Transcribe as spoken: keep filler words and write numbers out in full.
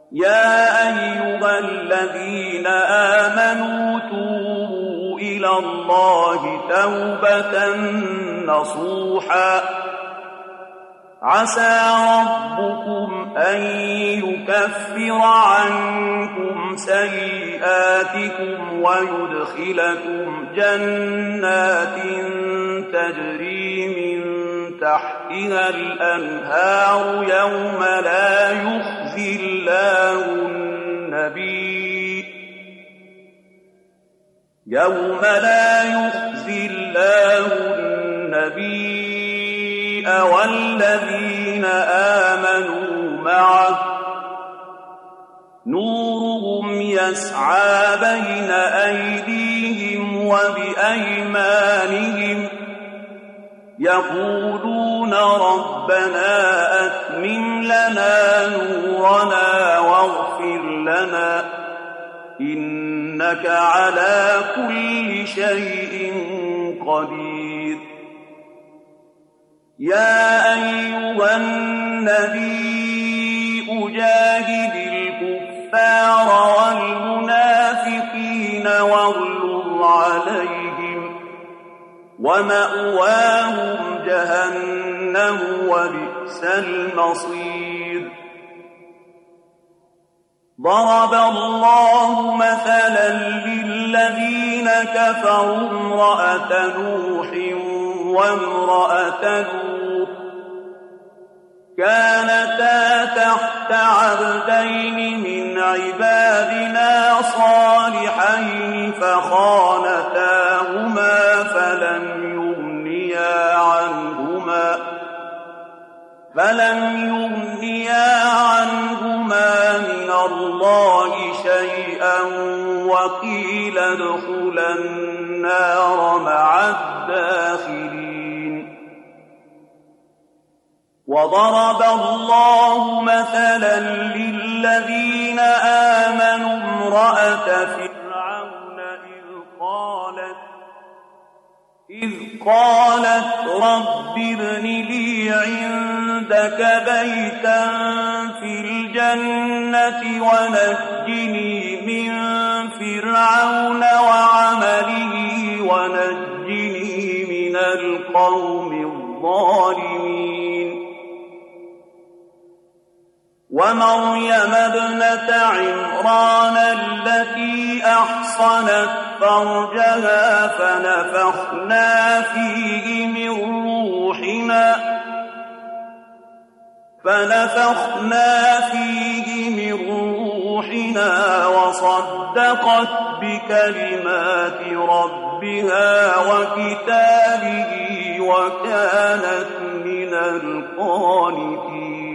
يَا أَيُّهَا الَّذِينَ آمَنُوا تُوبُوا إِلَى اللَّهِ تَوْبَةً نَّصُوحًا عَسَىٰ رَبُّكُمْ أَن يُكَفِّرَ عَنكُمْ سَيِّئَاتِكُمْ وَيُدْخِلَكُمْ جَنَّاتٍ تَجْرِي مِن تَحْتِهَا الْأَنْهَارُ يَوْمَ لَا يُخْزِي اللَّهُ النَّبِيَّ يَوْمَ لا يُخْزِي اللَّهُ النَّبِيَّ وَالَّذِينَ آمَنُوا مَعَهُ نُورُهُمْ يَسْعَىٰ بَيْنَ أَيْدِيهِمْ وَبِأَيْمَانِهِمْ يَقُولُونَ رَبَّنَا أَتْمِمْ لَنَا نُورَنَا وَاغْفِرْ لَنَا إِنَّكَ عَلَىٰ كُلِّ شَيْءٍ قَدِيرٌ يَا أَيُّهَا النَّبِيُّ جَاهِدِ الْكُفَّارَ وَالْمُنَافِقِينَ وَاغْلُظْ عَلَيْهِمْ وَمَأْوَاهُمْ جَهَنَّمُ وَبِئْسَ الْمَصِيرُ ضَرَبَ اللَّهُ مَثَلًا لِّلَّذِينَ كَفَرُوا امْرَأَتَ نُوحٍ وَامْرَأَتَ لُوطٍ كَانَتَا تَحْتَ عَبْدَيْنِ مِنْ عِبَادِنَا صَالِحَيْنِ فَخَانَتَاهُمَا فَلَمْ يُغْنِيَا عَنْهُمَا فَلَمْ يُغْنِيَا عَنْهُمَا مِنَ اللَّهِ شَيْئًا وَقِيلَ ادْخُلَا النَّارَ مَعَ الدَّاخِلِينَ وَضَرَبَ اللَّهُ مَثَلًا لِّلَّذِينَ آمَنُوا امْرَأَتَ فِرْعَوْنَ إِذْ قَالَتْ إِذْ قَالَتْ رَبِّ ابْنِ لِي عِندَكَ بَيْتًا فِي الْجَنَّةِ وَنَجِّنِي مِن فِرْعَوْنَ وَعَمَلِهِ وَنَجِّنِي مِنَ الْقَوْمِ الظَّالِمِينَ وَمَرْيَمَ ابْنَتَ عِمْرَانَ الَّتِي أَحْصَنَتْ فَرْجَهَا فَنَفَخْنَا فِيهِ مِن رُّوحِنَا فَنَفَخْنَا فِيهِ مِن رُّوحِنَا وَصَدَّقَتْ بِكَلِمَاتِ رَبِّهَا وَكِتَابِهِ وَكَانَتْ مِنَ الْقَانِتِينَ